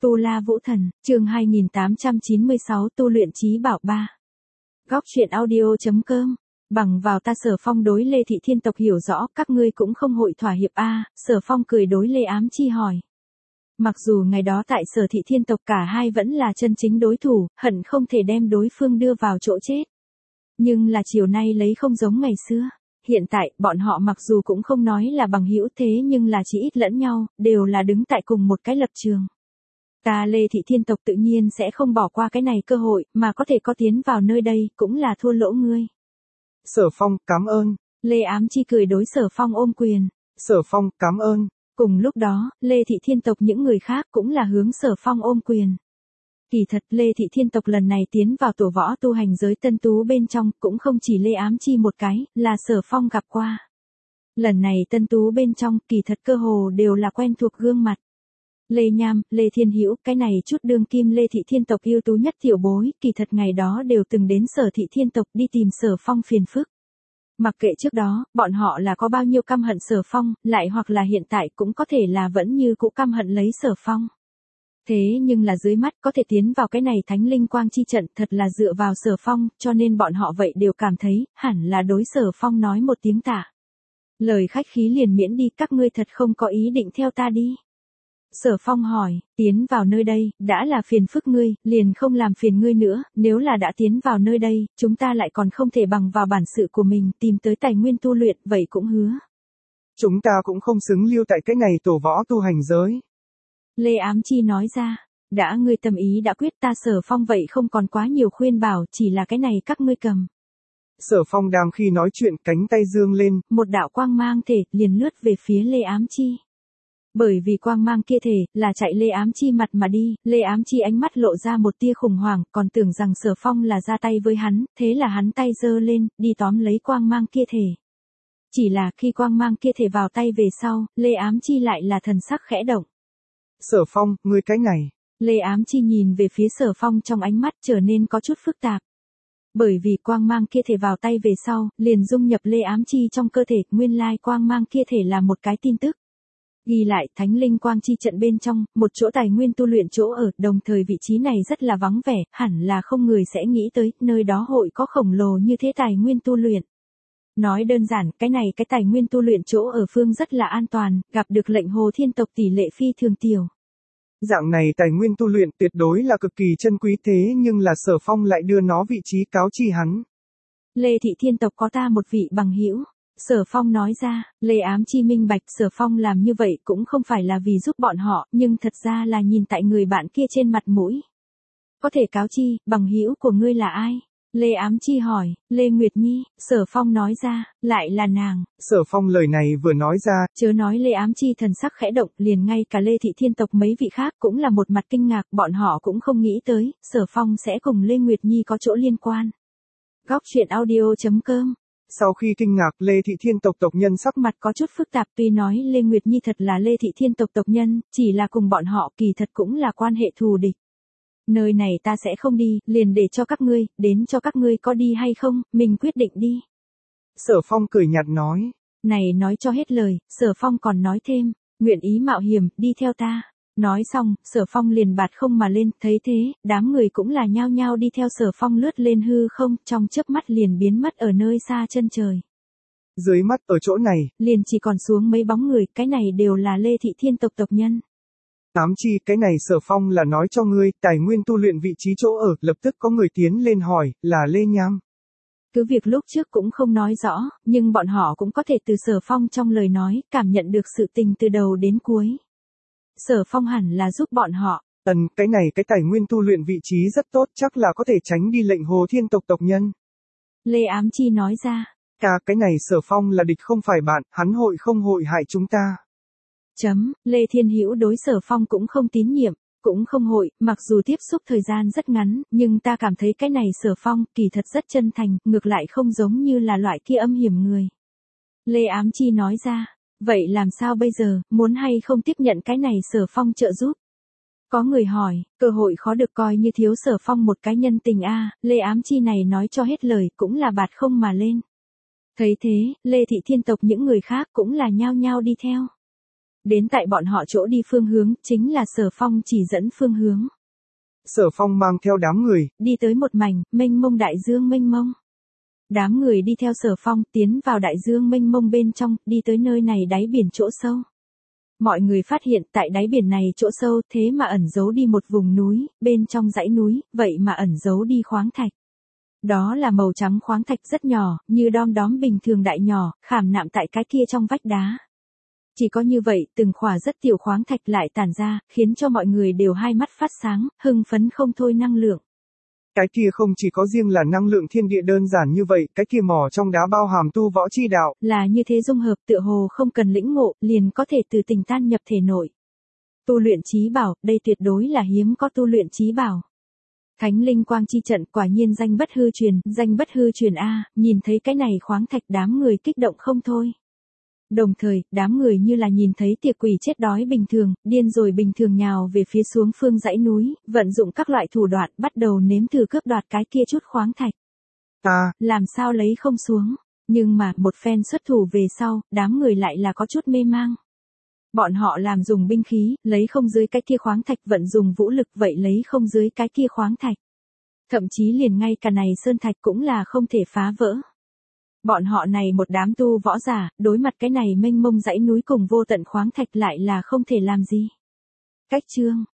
Tu La Vũ Thần, chương 2896 tu luyện trí bảo 3. Góc truyện audio.com. Bằng vào ta Sở Phong đối Lê Thị Thiên tộc hiểu rõ, các ngươi cũng không hội thỏa hiệp a. Sở Phong cười đối Lê Ám Chi hỏi. Mặc dù ngày đó tại Sở Thị Thiên tộc cả hai vẫn là chân chính đối thủ, hận không thể đem đối phương đưa vào chỗ chết. Nhưng là chiều nay lấy không giống ngày xưa. Hiện tại, bọn họ mặc dù cũng không nói là bằng hữu thế nhưng là chỉ ít lẫn nhau, đều là đứng tại cùng một cái lập trường. Ta Lê Thị Thiên tộc tự nhiên sẽ không bỏ qua cái này cơ hội, mà có thể có tiến vào nơi đây, cũng là thua lỗ ngươi. Sở Phong, cảm ơn. Lê Ám Chi cười đối Sở Phong ôm quyền. Sở Phong, cảm ơn. Cùng lúc đó, Lê Thị Thiên tộc những người khác cũng là hướng Sở Phong ôm quyền. Kỳ thật Lê Thị Thiên tộc lần này tiến vào tổ võ tu hành giới tân tú bên trong, cũng không chỉ Lê Ám Chi một cái, là Sở Phong gặp qua. Lần này tân tú bên trong, kỳ thật cơ hồ đều là quen thuộc gương mặt. Lê Nham, Lê Thiên Hữu, cái này chút đương kim Lê Thị Thiên tộc ưu tú nhất tiểu bối, kỳ thật ngày đó đều từng đến Sở Thị Thiên tộc đi tìm Sở Phong phiền phức. Mặc kệ trước đó, bọn họ là có bao nhiêu căm hận Sở Phong, lại hoặc là hiện tại cũng có thể là vẫn như cũ căm hận lấy Sở Phong. Thế nhưng là dưới mắt có thể tiến vào cái này thánh linh quang chi trận thật là dựa vào Sở Phong, cho nên bọn họ vậy đều cảm thấy, hẳn là đối Sở Phong nói một tiếng tạ. Lời khách khí liền miễn đi, các ngươi thật không có ý định theo ta đi. Sở Phong hỏi, tiến vào nơi đây, đã là phiền phức ngươi, liền không làm phiền ngươi nữa, nếu là đã tiến vào nơi đây, chúng ta lại còn không thể bằng vào bản sự của mình tìm tới tài nguyên tu luyện, vậy cũng hứa. Chúng ta cũng không xứng lưu tại cái này tổ võ tu hành giới. Lê Ám Chi nói ra, đã ngươi tâm ý đã quyết ta Sở Phong vậy không còn quá nhiều khuyên bảo, chỉ là cái này các ngươi cầm. Sở Phong đang khi nói chuyện cánh tay dương lên, một đạo quang mang thể liền lướt về phía Lê Ám Chi. Bởi vì quang mang kia thể là chạy Lê Ám Chi mặt mà đi, Lê Ám Chi ánh mắt lộ ra một tia khủng hoảng, còn tưởng rằng Sở Phong là ra tay với hắn, thế là hắn tay giơ lên, đi tóm lấy quang mang kia thể. Chỉ là khi quang mang kia thể vào tay về sau, Lê Ám Chi lại là thần sắc khẽ động. Sở Phong, ngươi cái này. Lê Ám Chi nhìn về phía Sở Phong trong ánh mắt trở nên có chút phức tạp. Bởi vì quang mang kia thể vào tay về sau, liền dung nhập Lê Ám Chi trong cơ thể, nguyên lai quang mang kia thể là một cái tin tức. Ghi lại thánh linh quang chi trận bên trong, một chỗ tài nguyên tu luyện chỗ ở, đồng thời vị trí này rất là vắng vẻ, hẳn là không người sẽ nghĩ tới, nơi đó hội có khổng lồ như thế tài nguyên tu luyện. Nói đơn giản, cái này cái tài nguyên tu luyện chỗ ở phương rất là an toàn, gặp được lệnh Hồ Thiên tộc tỷ lệ phi thường tiểu. Dạng này tài nguyên tu luyện tuyệt đối là cực kỳ chân quý thế nhưng là Sở Phong lại đưa nó vị trí cáo chi hắn. Lê Thị Thiên tộc có ta một vị bằng hữu. Sở Phong nói ra, Lê Ám Chi minh bạch Sở Phong làm như vậy cũng không phải là vì giúp bọn họ, nhưng thật ra là nhìn tại người bạn kia trên mặt mũi. Có thể cáo chi, bằng hữu của ngươi là ai? Lê Ám Chi hỏi, Lê Nguyệt Nhi, Sở Phong nói ra, lại là nàng. Sở Phong lời này vừa nói ra, chớ nói Lê Ám Chi thần sắc khẽ động, liền ngay cả Lê Thị Thiên tộc mấy vị khác cũng là một mặt kinh ngạc, bọn họ cũng không nghĩ tới, Sở Phong sẽ cùng Lê Nguyệt Nhi có chỗ liên quan. Góc truyện audio.com. Sau khi kinh ngạc, Lê Thị Thiên tộc tộc nhân sắc mặt có chút phức tạp, tuy nói Lê Nguyệt Nhi thật là Lê Thị Thiên tộc tộc nhân, chỉ là cùng bọn họ kỳ thật cũng là quan hệ thù địch. Nơi này ta sẽ không đi, liền để cho các ngươi, đến cho các ngươi có đi hay không, mình quyết định đi. Sở Phong cười nhạt nói. Này nói cho hết lời, Sở Phong còn nói thêm, nguyện ý mạo hiểm, đi theo ta. Nói xong, Sở Phong liền bạt không mà lên, thấy thế, đám người cũng là nhao nhao đi theo Sở Phong lướt lên hư không, trong chớp mắt liền biến mất ở nơi xa chân trời. Dưới mắt ở chỗ này, liền chỉ còn xuống mấy bóng người, cái này đều là Lê Thị Thiên tộc tộc nhân. Ám Chi, cái này Sở Phong là nói cho ngươi, tài nguyên tu luyện vị trí chỗ ở, lập tức có người tiến lên hỏi, là Lê Nham. Cứ việc lúc trước cũng không nói rõ, nhưng bọn họ cũng có thể từ Sở Phong trong lời nói, cảm nhận được sự tình từ đầu đến cuối. Sở Phong hẳn là giúp bọn họ. Cái này cái tài nguyên tu luyện vị trí rất tốt, chắc là có thể tránh đi lệnh Hồ Thiên tộc tộc nhân. Lê Ám Chi nói ra. Cái này Sở Phong là địch không phải bạn, hắn hội không hội hại chúng ta. Lê Thiên Hữu đối Sở Phong cũng không tín nhiệm, cũng không hội, mặc dù tiếp xúc thời gian rất ngắn, nhưng ta cảm thấy cái này Sở Phong kỳ thật rất chân thành, ngược lại không giống như là loại kia âm hiểm người. Lê Ám Chi nói ra, vậy làm sao bây giờ, muốn hay không tiếp nhận cái này Sở Phong trợ giúp? Có người hỏi, cơ hội khó được coi như thiếu Sở Phong một cái nhân tình a. Lê Ám Chi này nói cho hết lời cũng là bạt không mà lên. Thấy thế, Lê Thị Thiên tộc những người khác cũng là nhao nhao đi theo. Đến tại bọn họ chỗ đi phương hướng, chính là Sở Phong chỉ dẫn phương hướng. Sở Phong mang theo đám người, đi tới một mảnh, mênh mông đại dương mênh mông. Đám người đi theo Sở Phong, tiến vào đại dương mênh mông bên trong, đi tới nơi này đáy biển chỗ sâu. Mọi người phát hiện tại đáy biển này chỗ sâu thế mà ẩn giấu đi một vùng núi, bên trong dãy núi, vậy mà ẩn giấu đi khoáng thạch. Đó là màu trắng khoáng thạch rất nhỏ, như đom đóm bình thường đại nhỏ, khảm nạm tại cái kia trong vách đá. Chỉ có như vậy, từng khỏa rất tiểu khoáng thạch lại tản ra, khiến cho mọi người đều hai mắt phát sáng, hưng phấn không thôi năng lượng. Cái kia không chỉ có riêng là năng lượng thiên địa đơn giản như vậy, cái kia mỏ trong đá bao hàm tu võ chi đạo. Là như thế dung hợp tựa hồ không cần lĩnh ngộ, liền có thể từ tình tan nhập thể nội. Tu luyện chí bảo, đây tuyệt đối là hiếm có tu luyện chí bảo. Thánh linh quang chi trận quả nhiên danh bất hư truyền a, nhìn thấy cái này khoáng thạch đám người kích động không thôi. Đồng thời, đám người như là nhìn thấy tiệc quỷ chết đói bình thường, điên rồi bình thường nhào về phía xuống phương dãy núi, vận dụng các loại thủ đoạn bắt đầu nếm thử cướp đoạt cái kia chút khoáng thạch. Làm sao lấy không xuống, nhưng mà một phen xuất thủ về sau, đám người lại là có chút mê mang. Bọn họ làm dùng binh khí, lấy không dưới cái kia khoáng thạch, vận dùng vũ lực vậy lấy không dưới cái kia khoáng thạch. Thậm chí liền ngay cả này sơn thạch cũng là không thể phá vỡ. Bọn họ này một đám tu võ giả, đối mặt cái này mênh mông dãy núi cùng vô tận khoáng thạch lại là không thể làm gì. Cách chương